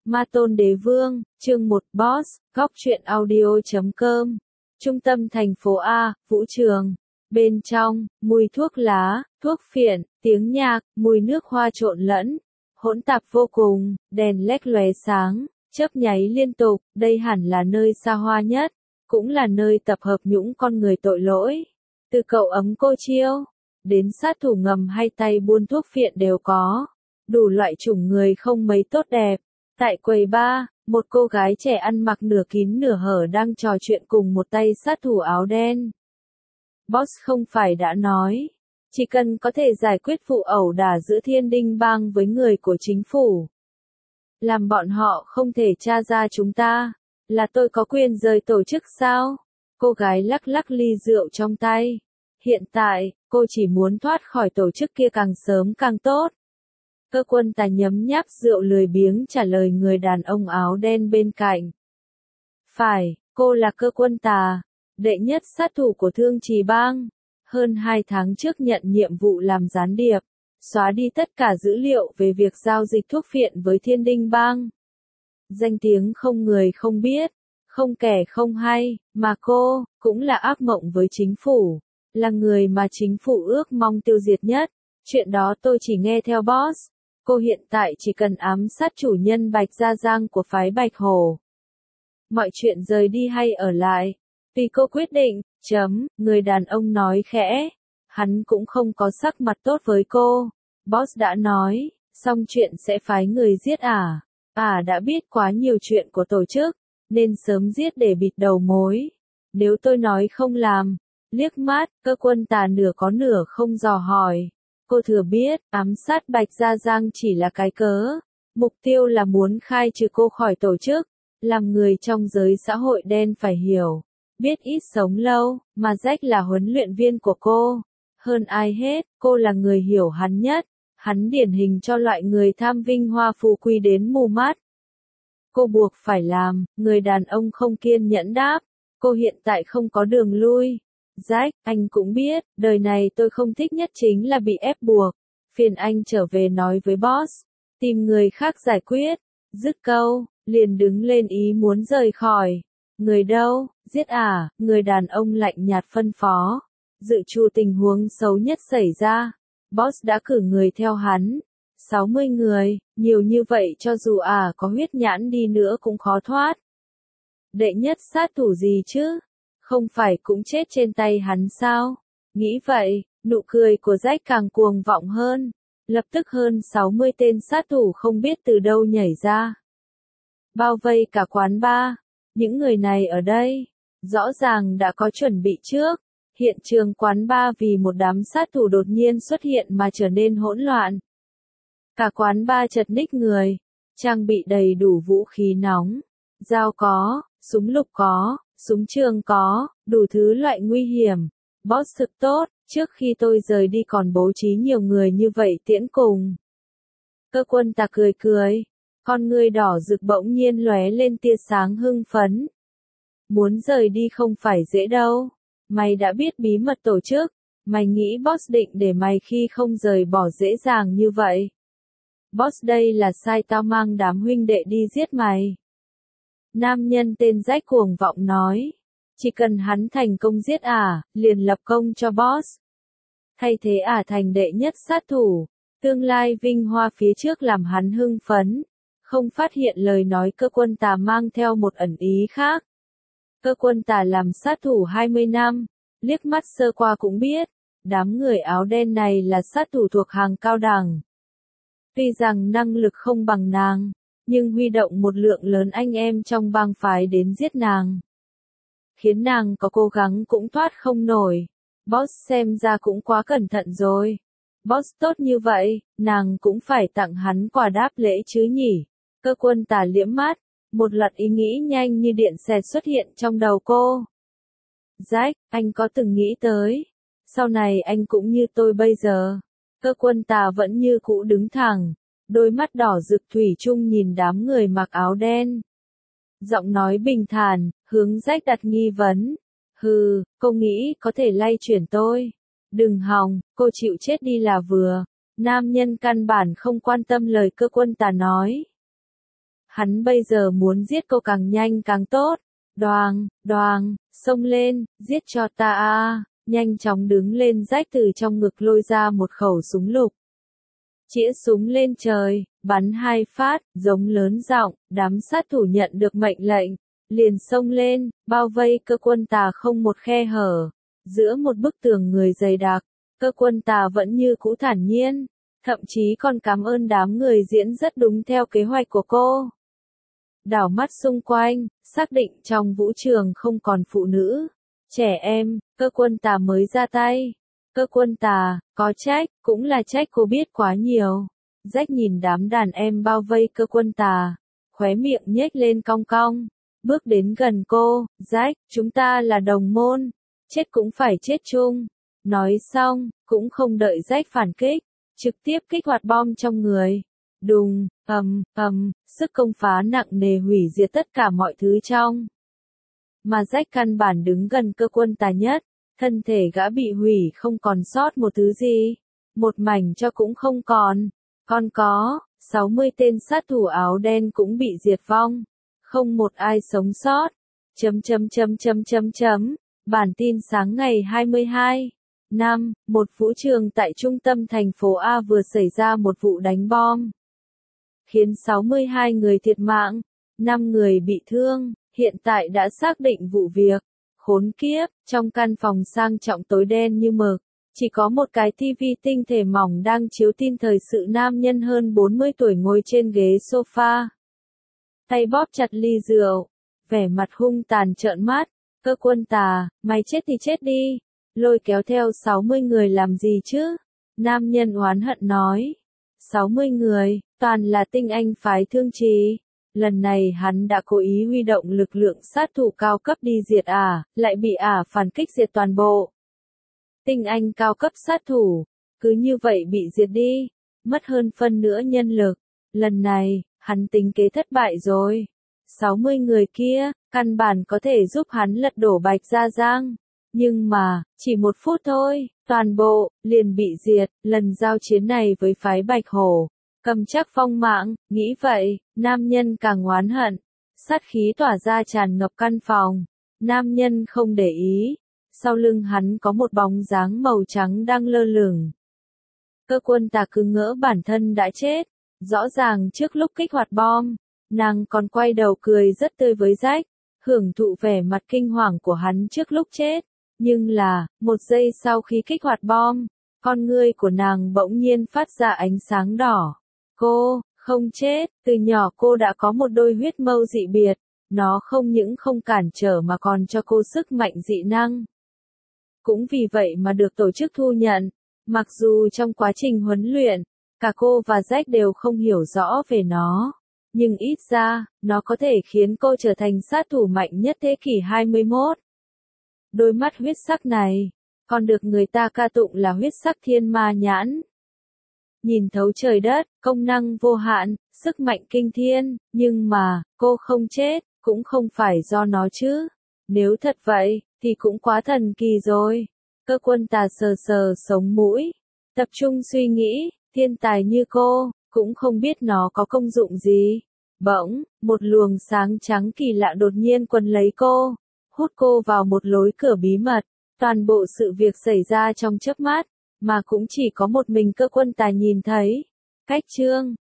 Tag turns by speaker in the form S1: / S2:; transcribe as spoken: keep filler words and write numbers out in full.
S1: Ma Tôn Đế Vương, chương một Boss, góc truyện audio chấm com. Trung tâm thành phố A, vũ trường. Bên trong, mùi thuốc lá, thuốc phiện, tiếng nhạc, mùi nước hoa trộn lẫn, hỗn tạp vô cùng, đèn led lóe sáng, chớp nháy liên tục, đây hẳn là nơi xa hoa nhất, cũng là nơi tập hợp những con người tội lỗi. Từ cậu ấm cô chiêu, đến sát thủ ngầm hay tay buôn thuốc phiện đều có, đủ loại chủng người không mấy tốt đẹp. Tại quầy bar, một cô gái trẻ ăn mặc nửa kín nửa hở đang trò chuyện cùng một tay sát thủ áo đen. Boss không phải đã nói, chỉ cần có thể giải quyết vụ ẩu đả giữa Thiên Đinh Bang với người của chính phủ, làm bọn họ không thể tra ra chúng ta, là tôi có quyền rời tổ chức sao? Cô gái lắc lắc ly rượu trong tay. Hiện tại, cô chỉ muốn thoát khỏi tổ chức kia càng sớm càng tốt. Cơ Quân Tà nhấm nháp rượu lười biếng trả lời người đàn ông áo đen bên cạnh. Phải, cô là Cơ Quân Tà, đệ nhất sát thủ của Thương Trì Bang. Hơn hai tháng trước nhận nhiệm vụ làm gián điệp, xóa đi tất cả dữ liệu về việc giao dịch thuốc phiện với Thiên Đinh Bang. Danh tiếng không người không biết, không kẻ không hay, mà cô, cũng là ác mộng với chính phủ, là người mà chính phủ ước mong tiêu diệt nhất. Chuyện đó tôi chỉ nghe theo boss. Cô hiện tại chỉ cần ám sát chủ nhân Bạch Gia Giang của phái Bạch Hổ. Mọi chuyện rời đi hay ở lại, tùy cô quyết định, chấm, người đàn ông nói khẽ. Hắn cũng không có sắc mặt tốt với cô. Boss đã nói, xong chuyện sẽ phái người giết à. À đã biết quá nhiều chuyện của tổ chức, nên sớm giết để bịt đầu mối. Nếu tôi nói không làm, liếc mắt, Cơ Quân Tà nửa có nửa không dò hỏi. Cô thừa biết, ám sát Bạch Gia Giang chỉ là cái cớ. Mục tiêu là muốn khai trừ cô khỏi tổ chức. Làm người trong giới xã hội đen phải hiểu. Biết ít sống lâu, mà Jack là huấn luyện viên của cô. Hơn ai hết, cô là người hiểu hắn nhất. Hắn điển hình cho loại người tham vinh hoa phú quý đến mù mắt. Cô buộc phải làm, người đàn ông không kiên nhẫn đáp. Cô hiện tại không có đường lui. Jack, anh cũng biết, đời này tôi không thích nhất chính là bị ép buộc. Phiền anh trở về nói với boss, tìm người khác giải quyết. Dứt câu, liền đứng lên ý muốn rời khỏi. Người đâu, giết à, người đàn ông lạnh nhạt phân phó. Dự trù tình huống xấu nhất xảy ra. Boss đã cử người theo hắn. sáu mươi người, nhiều như vậy cho dù à có huyết nhãn đi nữa cũng khó thoát. Đệ nhất sát thủ gì chứ? Không phải cũng chết trên tay hắn sao? Nghĩ vậy, nụ cười của Jack càng cuồng vọng hơn. Lập tức hơn sáu mươi tên sát thủ không biết từ đâu nhảy ra. Bao vây cả quán bar. Những người này ở đây, rõ ràng đã có chuẩn bị trước. Hiện trường quán bar vì một đám sát thủ đột nhiên xuất hiện mà trở nên hỗn loạn. Cả quán bar chật ních người, trang bị đầy đủ vũ khí nóng. Dao có, súng lục có. Súng trường có, đủ thứ loại nguy hiểm. Boss thực tốt, trước khi tôi rời đi còn bố trí nhiều người như vậy tiễn cùng. Cơ Quân Tà cười cười, con người đỏ rực bỗng nhiên lóe lên tia sáng hưng phấn. Muốn rời đi không phải dễ đâu. Mày đã biết bí mật tổ chức, mày nghĩ boss định để mày khi không rời bỏ dễ dàng như vậy. Boss đây là sai tao mang đám huynh đệ đi giết mày. Nam nhân tên Jack cuồng vọng nói. Chỉ cần hắn thành công giết ả, liền lập công cho boss. Thay thế ả thành đệ nhất sát thủ. Tương lai vinh hoa phía trước làm hắn hưng phấn. Không phát hiện lời nói Cơ Quân Tà mang theo một ẩn ý khác. Cơ Quân Tà làm sát thủ hai mươi năm. Liếc mắt sơ qua cũng biết. Đám người áo đen này là sát thủ thuộc hàng cao đẳng. Tuy rằng năng lực không bằng nàng, nhưng huy động một lượng lớn anh em trong bang phái đến giết nàng. Khiến nàng có cố gắng cũng thoát không nổi. Boss xem ra cũng quá cẩn thận rồi. Boss tốt như vậy, nàng cũng phải tặng hắn quà đáp lễ chứ nhỉ. Cơ Quân Tà liễm mắt, một loạt ý nghĩ nhanh như điện xẹt xuất hiện trong đầu cô. Jack, anh có từng nghĩ tới, sau này anh cũng như tôi bây giờ. Cơ Quân Tà vẫn như cũ đứng thẳng. Đôi mắt đỏ rực thủy chung nhìn đám người mặc áo đen. Giọng nói bình thản, hướng Jack đặt nghi vấn. Hừ, cô nghĩ có thể lay chuyển tôi. Đừng hòng, cô chịu chết đi là vừa. Nam nhân căn bản không quan tâm lời Cơ Quân Tà nói. Hắn bây giờ muốn giết cô càng nhanh càng tốt. Đoàng, đoàng, xông lên, giết cho ta a. Nhanh chóng đứng lên, Jack từ trong ngực lôi ra một khẩu súng lục. Chĩa súng lên trời, bắn hai phát, giống lớn giọng, đám sát thủ nhận được mệnh lệnh, liền xông lên, bao vây cơ quân tà không một khe hở. Giữa một bức tường người dày đặc, cơ quân tà vẫn như cũ thản nhiên, thậm chí còn cảm ơn đám người diễn rất đúng theo kế hoạch của cô. Đảo mắt xung quanh, xác định trong vũ trường không còn phụ nữ, trẻ em, cơ quân tà mới ra tay. Cơ quân tà, có trách, cũng là trách cô biết quá nhiều. Jack nhìn đám đàn em bao vây cơ quân tà, khóe miệng nhếch lên cong cong, bước đến gần cô, Jack, chúng ta là đồng môn, chết cũng phải chết chung. Nói xong, cũng không đợi Jack phản kích, trực tiếp kích hoạt bom trong người. Đùng, ầm, ầm, sức công phá nặng nề hủy diệt tất cả mọi thứ trong. Mà Jack căn bản đứng gần cơ quân tà nhất, thân thể gã bị hủy không còn sót một thứ gì, một mảnh cho cũng không còn. Còn có, sáu mươi tên sát thủ áo đen cũng bị diệt vong, không một ai sống sót. Chấm chấm chấm chấm chấm chấm. Bản tin sáng ngày hai mươi hai năm, một vũ trường tại trung tâm thành phố A vừa xảy ra một vụ đánh bom, khiến sáu mươi hai người thiệt mạng, năm người bị thương, hiện tại đã xác định vụ việc. Khốn kiếp, trong căn phòng sang trọng tối đen như mực, chỉ có một cái tivi tinh thể mỏng đang chiếu tin thời sự. Nam nhân hơn bốn mươi tuổi ngồi trên ghế sofa, tay bóp chặt ly rượu, vẻ mặt hung tàn trợn mắt. Cơ quân tà, mày chết thì chết đi, lôi kéo theo sáu mươi người làm gì chứ? Nam nhân oán hận nói. sáu mươi người, toàn là tinh anh phái Thương Trì. Lần này hắn đã cố ý huy động lực lượng sát thủ cao cấp đi diệt ả, lại bị ả phản kích diệt toàn bộ. Tinh anh cao cấp sát thủ, cứ như vậy bị diệt đi, mất hơn phân nửa nhân lực. Lần này, hắn tính kế thất bại rồi. sáu mươi người kia, căn bản có thể giúp hắn lật đổ Bạch Gia Giang. Nhưng mà, chỉ một phút thôi, toàn bộ, liền bị diệt. Lần giao chiến này với phái Bạch Hổ, cầm chắc phong mạng, nghĩ vậy, nam nhân càng oán hận. Sát khí tỏa ra tràn ngập căn phòng. Nam nhân không để ý. Sau lưng hắn có một bóng dáng màu trắng đang lơ lửng. Cơ quân tà cứ ngỡ bản thân đã chết. Rõ ràng trước lúc kích hoạt bom, nàng còn quay đầu cười rất tươi với Jack, hưởng thụ vẻ mặt kinh hoàng của hắn trước lúc chết. Nhưng là, một giây sau khi kích hoạt bom, con ngươi của nàng bỗng nhiên phát ra ánh sáng đỏ. Cô, không chết, từ nhỏ cô đã có một đôi huyết mâu dị biệt, nó không những không cản trở mà còn cho cô sức mạnh dị năng. Cũng vì vậy mà được tổ chức thu nhận, mặc dù trong quá trình huấn luyện, cả cô và Jack đều không hiểu rõ về nó. Nhưng ít ra, nó có thể khiến cô trở thành sát thủ mạnh nhất thế kỷ hai mươi mốt. Đôi mắt huyết sắc này, còn được người ta ca tụng là huyết sắc thiên ma nhãn. Nhìn thấu trời đất, công năng vô hạn, sức mạnh kinh thiên, nhưng mà, cô không chết, cũng không phải do nó chứ. Nếu thật vậy, thì cũng quá thần kỳ rồi. Cơ quân tà sờ sờ sống mũi, tập trung suy nghĩ, thiên tài như cô, cũng không biết nó có công dụng gì. Bỗng, một luồng sáng trắng kỳ lạ đột nhiên quấn lấy cô, hút cô vào một lối cửa bí mật. Toàn bộ sự việc xảy ra trong chớp mắt, mà cũng chỉ có một mình cơ quân tà nhìn thấy. Cách chương